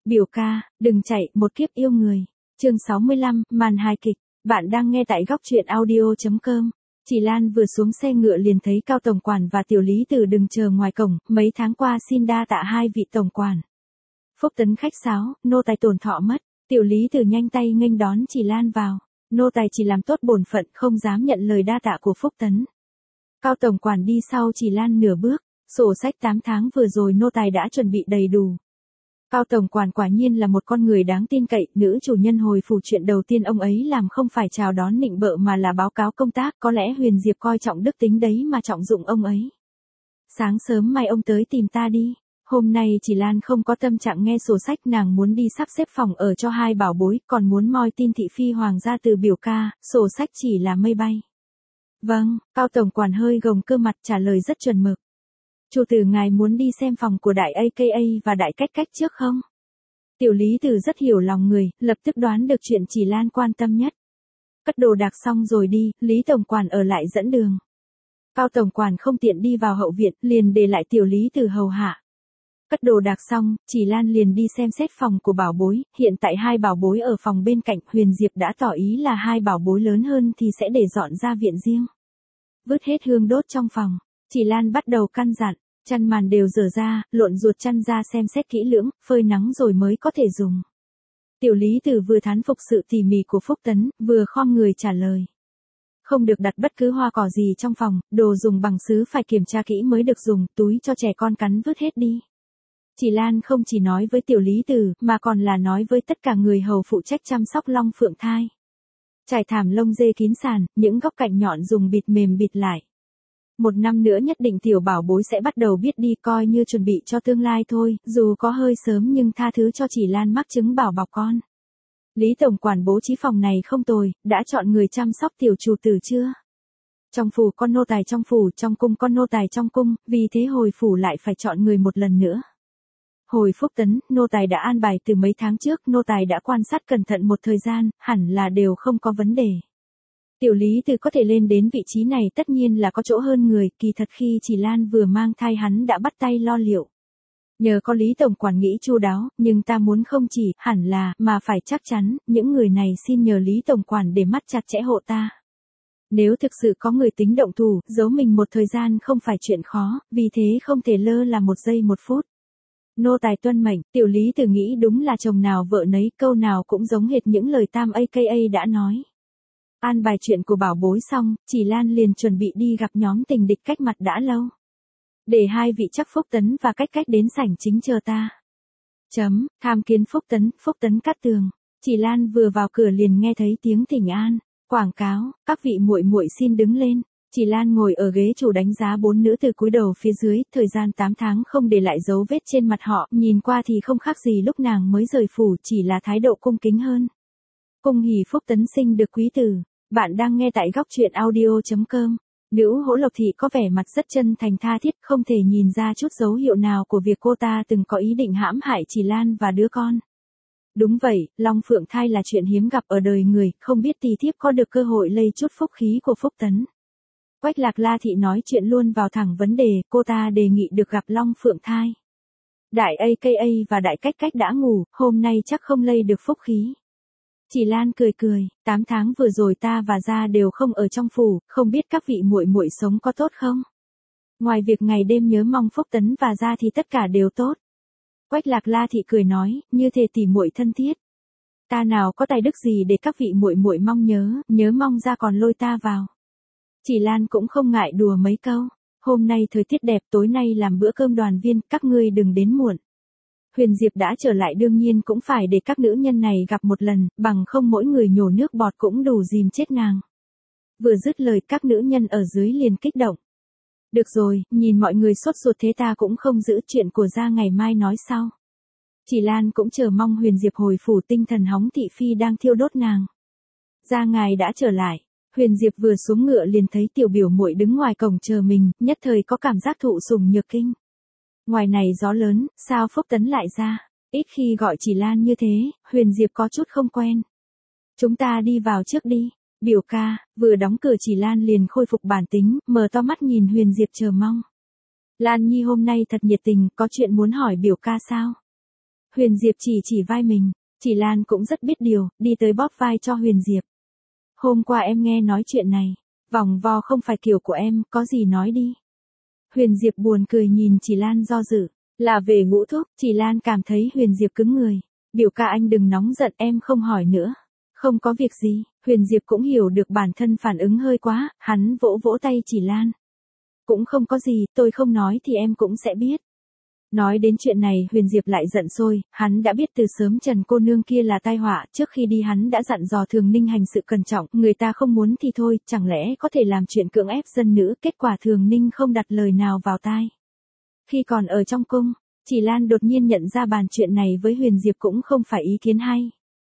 Biểu ca, đừng chạy, một kiếp yêu người. Chương 65, màn hài kịch. Bạn đang nghe tại góc truyện audio.com. Chỉ Lan vừa xuống xe ngựa liền thấy Cao tổng quản và Tiểu Lý Tử đứng chờ ngoài cổng, mấy tháng qua xin đa tạ hai vị tổng quản. Phúc Tấn khách sáo, nô tài tổn thọ mất. Tiểu Lý Tử nhanh tay nghênh đón Chỉ Lan vào. Nô tài chỉ làm tốt bổn phận, không dám nhận lời đa tạ của Phúc Tấn. Cao tổng quản đi sau Chỉ Lan nửa bước, sổ sách 8 tháng vừa rồi nô tài đã chuẩn bị đầy đủ. Cao tổng quản quả nhiên là một con người đáng tin cậy, nữ chủ nhân hồi phủ chuyện đầu tiên ông ấy làm không phải chào đón nịnh bợ mà là báo cáo công tác, có lẽ Huyền Diệp coi trọng đức tính đấy mà trọng dụng ông ấy. Sáng sớm mai ông tới tìm ta đi. Hôm nay Chỉ Lan không có tâm trạng nghe sổ sách, nàng muốn đi sắp xếp phòng ở cho hai bảo bối, còn muốn moi tin thị phi hoàng gia từ biểu ca, sổ sách chỉ là mây bay. Vâng, Cao tổng quản hơi gồng cơ mặt trả lời rất chuẩn mực. Chủ tử ngài muốn đi xem phòng của đại AKA và đại cách cách trước không? Tiểu Lý Tử rất hiểu lòng người, lập tức đoán được chuyện Chỉ Lan quan tâm nhất. Cất đồ đạc xong rồi đi, Lý tổng quản ở lại dẫn đường. Cao tổng quản không tiện đi vào hậu viện, liền để lại Tiểu Lý Tử hầu hạ. Cất đồ đạc xong, Chỉ Lan liền đi xem xét phòng của bảo bối, hiện tại hai bảo bối ở phòng bên cạnh, Huyền Diệp đã tỏ ý là hai bảo bối lớn hơn thì sẽ để dọn ra viện riêng. Vứt hết hương đốt trong phòng, Chỉ Lan bắt đầu căn dặn, chăn màn đều dở ra, lộn ruột chăn ra xem xét kỹ lưỡng, phơi nắng rồi mới có thể dùng. Tiểu Lý Tử vừa thán phục sự tỉ mỉ của Phúc Tấn, vừa khom người trả lời. Không được đặt bất cứ hoa cỏ gì trong phòng, đồ dùng bằng sứ phải kiểm tra kỹ mới được dùng, túi cho trẻ con cắn vứt hết đi. Chỉ Lan không chỉ nói với Tiểu Lý Tử, mà còn là nói với tất cả người hầu phụ trách chăm sóc Long Phượng Thai. Trải thảm lông dê kín sàn, những góc cạnh nhọn dùng bịt mềm bịt lại. Một năm nữa nhất định tiểu bảo bối sẽ bắt đầu biết đi, coi như chuẩn bị cho tương lai thôi, dù có hơi sớm nhưng tha thứ cho Chỉ Lan mắc chứng bảo bọc con. Lý tổng quản bố trí phòng này không tồi, đã chọn người chăm sóc tiểu chủ tử chưa? Trong phủ con nô tài trong phủ, trong cung con nô tài trong cung, vì thế hồi phủ lại phải chọn người một lần nữa. Hồi Phúc Tấn, nô tài đã an bài từ mấy tháng trước, nô tài đã quan sát cẩn thận một thời gian, hẳn là đều không có vấn đề. Tiểu Lý Tử có thể lên đến vị trí này tất nhiên là có chỗ hơn người, kỳ thật khi Chỉ Lan vừa mang thai hắn đã bắt tay lo liệu. Nhờ có Lý tổng quản nghĩ chu đáo, nhưng ta muốn không chỉ, hẳn là, mà phải chắc chắn, những người này xin nhờ Lý tổng quản để mắt chặt chẽ hộ ta. Nếu thực sự có người tính động thủ, giấu mình một thời gian không phải chuyện khó, vì thế không thể lơ là một giây một phút. Nô tài tuân mệnh, Tiểu Lý Tử nghĩ đúng là chồng nào vợ nấy, câu nào cũng giống hệt những lời Tam AKA đã nói. An bài chuyện của bảo bối xong, Chỉ Lan liền chuẩn bị đi gặp nhóm tình địch cách mặt đã lâu. Để hai vị chắc Phúc Tấn và cách cách đến sảnh chính chờ ta. Tham kiến Phúc Tấn cát tường. Chỉ Lan vừa vào cửa liền nghe thấy tiếng thỉnh an, quảng cáo, các vị muội muội xin đứng lên. Chỉ Lan ngồi ở ghế chủ đánh giá bốn nữ từ cúi đầu phía dưới, thời gian 8 tháng không để lại dấu vết trên mặt họ, nhìn qua thì không khác gì lúc nàng mới rời phủ, chỉ là thái độ cung kính hơn. Cung hỉ Phúc Tấn sinh được quý tử. Bạn đang nghe tại góc truyện audio.com. Nữ Hỗ Lộc Thị có vẻ mặt rất chân thành tha thiết, không thể nhìn ra chút dấu hiệu nào của việc cô ta từng có ý định hãm hại Chỉ Lan và đứa con. Đúng vậy, Long Phượng Thai là chuyện hiếm gặp ở đời người, không biết tỳ thiếp có được cơ hội lây chút phúc khí của Phúc Tấn. Quách Lạc La Thị nói chuyện luôn vào thẳng vấn đề, cô ta đề nghị được gặp Long Phượng Thai. Đại AKA và đại cách cách đã ngủ, hôm nay chắc không lây được phúc khí. Chỉ Lan cười cười, 8 tháng vừa rồi ta và Gia đều không ở trong phủ, không biết các vị muội muội sống có tốt không? Ngoài việc ngày đêm nhớ mong Phúc Tấn và Gia thì tất cả đều tốt. Quách Lạc La Thị cười nói, như thề tỉ muội thân thiết. Ta nào có tài đức gì để các vị muội muội mong nhớ mong Gia còn lôi ta vào. Chỉ Lan cũng không ngại đùa mấy câu, hôm nay thời tiết đẹp, tối nay làm bữa cơm đoàn viên, các ngươi đừng đến muộn. Huyền Diệp đã trở lại đương nhiên cũng phải để các nữ nhân này gặp một lần, bằng không mỗi người nhổ nước bọt cũng đủ dìm chết nàng. Vừa dứt lời các nữ nhân ở dưới liền kích động. Được rồi, nhìn mọi người sốt ruột thế ta cũng không giữ, chuyện của Gia ngày mai nói sau. Chỉ Lan cũng chờ mong Huyền Diệp hồi phủ, tinh thần hóng thị phi đang thiêu đốt nàng. Gia ngài đã trở lại. Huyền Diệp vừa xuống ngựa liền thấy tiểu biểu muội đứng ngoài cổng chờ mình, nhất thời có cảm giác thụ sủng nhược kinh. Ngoài này gió lớn, sao Phúc Tấn lại ra? Ít khi gọi Chỉ Lan như thế, Huyền Diệp có chút không quen. Chúng ta đi vào trước đi. Biểu ca, vừa đóng cửa Chỉ Lan liền khôi phục bản tính, mở to mắt nhìn Huyền Diệp chờ mong. Lan Nhi hôm nay thật nhiệt tình, có chuyện muốn hỏi biểu ca sao? Huyền Diệp chỉ vai mình, chỉ Lan cũng rất biết điều, đi tới bóp vai cho Huyền Diệp. Hôm qua em nghe nói chuyện này, vòng vo không phải kiểu của em, có gì nói đi. Huyền Diệp buồn cười nhìn chỉ Lan do dự, là về Ngũ Thúc, chỉ Lan cảm thấy Huyền Diệp cứng người. Biểu ca anh đừng nóng giận, em không hỏi nữa. Không có việc gì, Huyền Diệp cũng hiểu được bản thân phản ứng hơi quá, hắn vỗ vỗ tay chỉ Lan. Cũng không có gì, tôi không nói thì em cũng sẽ biết. Nói đến chuyện này Huyền Diệp lại giận sôi, hắn đã biết từ sớm Trần cô nương kia là tai họa, trước khi đi hắn đã dặn dò Thường Ninh hành sự cẩn trọng, người ta không muốn thì thôi, chẳng lẽ có thể làm chuyện cưỡng ép dân nữ, kết quả Thường Ninh không đặt lời nào vào tai. Khi còn ở trong cung, chỉ Lan đột nhiên nhận ra bàn chuyện này với Huyền Diệp cũng không phải ý kiến hay.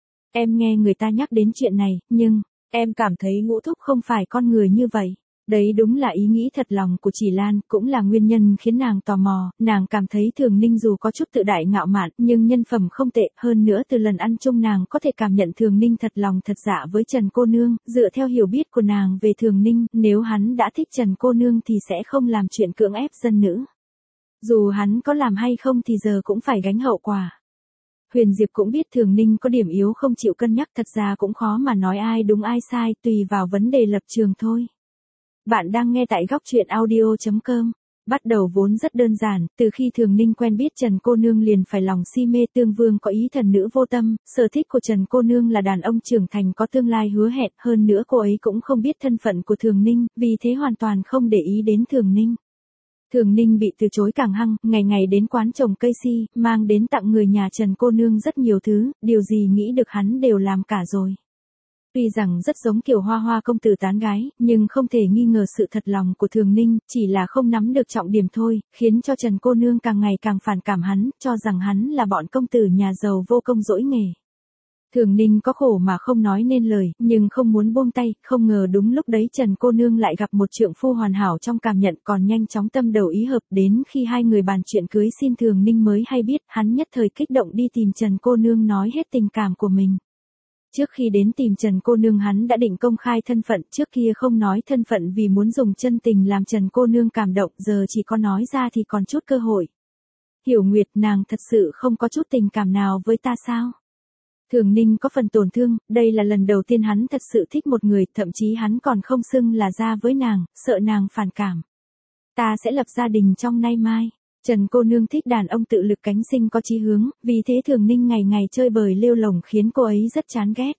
Em nghe người ta nhắc đến chuyện này, nhưng, em cảm thấy Ngũ Thúc không phải con người như vậy. Đấy đúng là ý nghĩ thật lòng của chỉ Lan, cũng là nguyên nhân khiến nàng tò mò, nàng cảm thấy Thường Ninh dù có chút tự đại ngạo mạn, nhưng nhân phẩm không tệ, hơn nữa từ lần ăn chung nàng có thể cảm nhận Thường Ninh thật lòng thật dạ với Trần cô nương, dựa theo hiểu biết của nàng về Thường Ninh, nếu hắn đã thích Trần cô nương thì sẽ không làm chuyện cưỡng ép dân nữ. Dù hắn có làm hay không thì giờ cũng phải gánh hậu quả. Huyền Diệp cũng biết Thường Ninh có điểm yếu không chịu cân nhắc, thật ra cũng khó mà nói ai đúng ai sai, tùy vào vấn đề lập trường thôi. Bạn đang nghe tại góc truyện audio.com. Bắt đầu vốn rất đơn giản, từ khi Thường Ninh quen biết Trần cô nương liền phải lòng si mê Tương Vương có ý thần nữ vô tâm, sở thích của Trần cô nương là đàn ông trưởng thành có tương lai hứa hẹn, hơn nữa cô ấy cũng không biết thân phận của Thường Ninh, vì thế hoàn toàn không để ý đến Thường Ninh. Thường Ninh bị từ chối càng hăng, ngày ngày đến quán trồng cây si, mang đến tặng người nhà Trần cô nương rất nhiều thứ, điều gì nghĩ được hắn đều làm cả rồi. Tuy rằng rất giống kiểu hoa hoa công tử tán gái, nhưng không thể nghi ngờ sự thật lòng của Thường Ninh, chỉ là không nắm được trọng điểm thôi, khiến cho Trần cô nương càng ngày càng phản cảm hắn, cho rằng hắn là bọn công tử nhà giàu vô công dỗi nghề. Thường Ninh có khổ mà không nói nên lời, nhưng không muốn buông tay, không ngờ đúng lúc đấy Trần cô nương lại gặp một trượng phu hoàn hảo trong cảm nhận, còn nhanh chóng tâm đầu ý hợp, đến khi hai người bàn chuyện cưới xin Thường Ninh mới hay biết, hắn nhất thời kích động đi tìm Trần cô nương nói hết tình cảm của mình. Trước khi đến tìm Trần cô nương hắn đã định công khai thân phận, trước kia không nói thân phận vì muốn dùng chân tình làm Trần cô nương cảm động, giờ chỉ có nói ra thì còn chút cơ hội. Hiểu Nguyệt, nàng thật sự không có chút tình cảm nào với ta sao? Thường Ninh có phần tổn thương, đây là lần đầu tiên hắn thật sự thích một người, thậm chí hắn còn không xưng là ra với nàng, sợ nàng phản cảm. Ta sẽ lập gia đình trong nay mai. Trần cô nương thích đàn ông tự lực cánh sinh có chí hướng, vì thế Thường Ninh ngày ngày chơi bời lêu lổng khiến cô ấy rất chán ghét.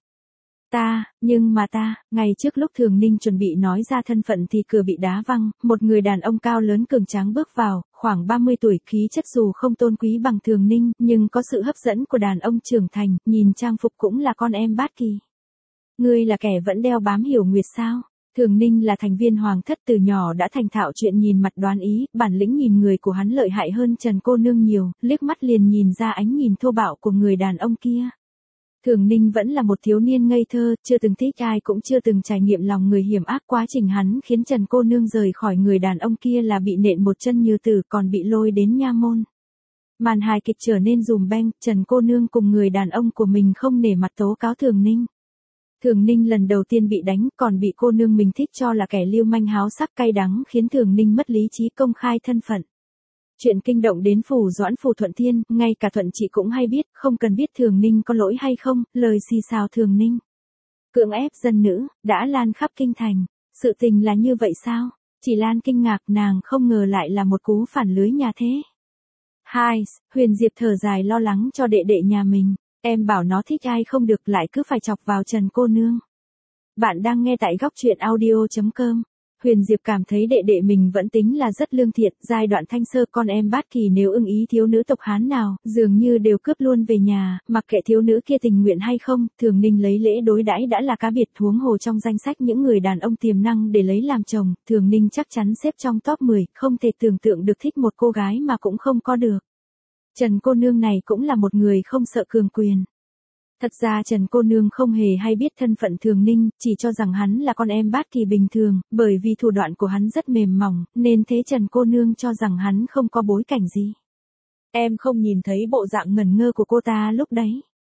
Ngày trước lúc Thường Ninh chuẩn bị nói ra thân phận thì cửa bị đá văng, một người đàn ông cao lớn cường tráng bước vào, khoảng 30 tuổi, khí chất dù không tôn quý bằng Thường Ninh, nhưng có sự hấp dẫn của đàn ông trưởng thành, nhìn trang phục cũng là con em bát kỳ. Ngươi là kẻ vẫn đeo bám Hiểu Nguyệt sao? Thường Ninh là thành viên hoàng thất từ nhỏ đã thành thạo chuyện nhìn mặt đoán ý, bản lĩnh nhìn người của hắn lợi hại hơn Trần cô nương nhiều, liếc mắt liền nhìn ra ánh nhìn thô bạo của người đàn ông kia. Thường Ninh vẫn là một thiếu niên ngây thơ, chưa từng thích ai cũng chưa từng trải nghiệm lòng người hiểm ác, quá trình hắn khiến Trần cô nương rời khỏi người đàn ông kia là bị nện một chân như tử, còn bị lôi đến nha môn. Màn hài kịch trở nên dùm beng, Trần cô nương cùng người đàn ông của mình không nể mặt tố cáo Thường Ninh. Thường Ninh lần đầu tiên bị đánh, còn bị cô nương mình thích cho là kẻ lưu manh háo sắc cay đắng, khiến Thường Ninh mất lý trí công khai thân phận. Chuyện kinh động đến Phủ Doãn Phủ Thuận Thiên, ngay cả Thuận Trị cũng hay biết, không cần biết Thường Ninh có lỗi hay không, lời xì xào Thường Ninh cưỡng ép dân nữ, đã lan khắp kinh thành. Sự tình là như vậy sao? Chỉ Lan kinh ngạc, nàng không ngờ lại là một cú phản lưới nhà thế. Huyền Diệp thở dài lo lắng cho đệ đệ nhà mình. Em bảo nó thích ai không được lại cứ phải chọc vào Trần cô nương. Bạn đang nghe tại góc truyện audio.com. Huyền Diệp cảm thấy đệ đệ mình vẫn tính là rất lương thiện, giai đoạn thanh sơ con em bát kỳ nếu ưng ý thiếu nữ tộc Hán nào, dường như đều cướp luôn về nhà, mặc kệ thiếu nữ kia tình nguyện hay không, Thường Ninh lấy lễ đối đãi đã là cá biệt, huống hồ trong danh sách những người đàn ông tiềm năng để lấy làm chồng, Thường Ninh chắc chắn xếp trong top 10, không thể tưởng tượng được thích một cô gái mà cũng không có được. Trần cô nương này cũng là một người không sợ cường quyền. Thật ra Trần cô nương không hề hay biết thân phận Thường Ninh, chỉ cho rằng hắn là con em bát kỳ bình thường, bởi vì thủ đoạn của hắn rất mềm mỏng, nên thế Trần cô nương cho rằng hắn không có bối cảnh gì. Em không nhìn thấy bộ dạng ngẩn ngơ của cô ta lúc đấy.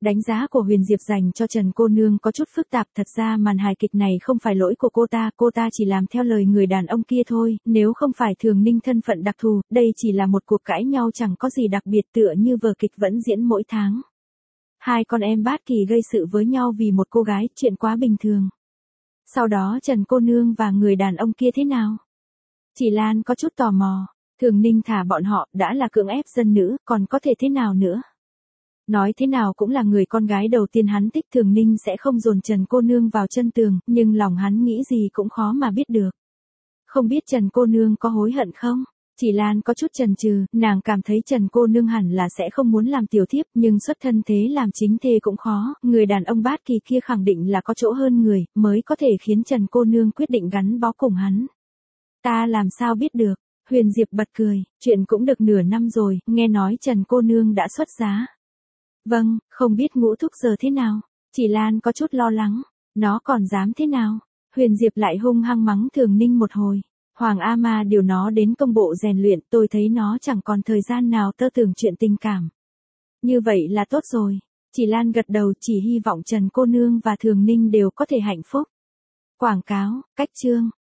Đánh giá của Huyền Diệp dành cho Trần cô nương có chút phức tạp, thật ra màn hài kịch này không phải lỗi của cô ta chỉ làm theo lời người đàn ông kia thôi, nếu không phải Thường Ninh thân phận đặc thù, đây chỉ là một cuộc cãi nhau chẳng có gì đặc biệt tựa như vở kịch vẫn diễn mỗi tháng. Hai con em Bát Kỳ gây sự với nhau vì một cô gái, chuyện quá bình thường. Sau đó Trần cô nương và người đàn ông kia thế nào? Chỉ Lan có chút tò mò, Thường Ninh thả bọn họ, đã là cưỡng ép dân nữ, còn có thể thế nào nữa? Nói thế nào cũng là người con gái đầu tiên hắn thích, Thường Ninh sẽ không dồn Trần cô nương vào chân tường, nhưng lòng hắn nghĩ gì cũng khó mà biết được. Không biết Trần cô nương có hối hận không? Chỉ Lan có chút chần chừ, nàng cảm thấy Trần cô nương hẳn là sẽ không muốn làm tiểu thiếp, nhưng xuất thân thế làm chính thê cũng khó, người đàn ông Bát Kỳ kia khẳng định là có chỗ hơn người, mới có thể khiến Trần cô nương quyết định gắn bó cùng hắn. Ta làm sao biết được? Huyền Diệp bật cười, chuyện cũng được nửa năm rồi, nghe nói Trần cô nương đã xuất giá. Vâng, không biết Ngũ thúc giờ thế nào? Chỉ Lan có chút lo lắng, nó còn dám thế nào? Huyền Diệp lại hung hăng mắng Thường Ninh một hồi. Hoàng A Ma điều nó đến công bộ rèn luyện, tôi thấy nó chẳng còn thời gian nào tơ tưởng chuyện tình cảm. Như vậy là tốt rồi. Chỉ Lan gật đầu, chỉ hy vọng Trần cô nương và Thường Ninh đều có thể hạnh phúc. Quảng cáo, cách chương.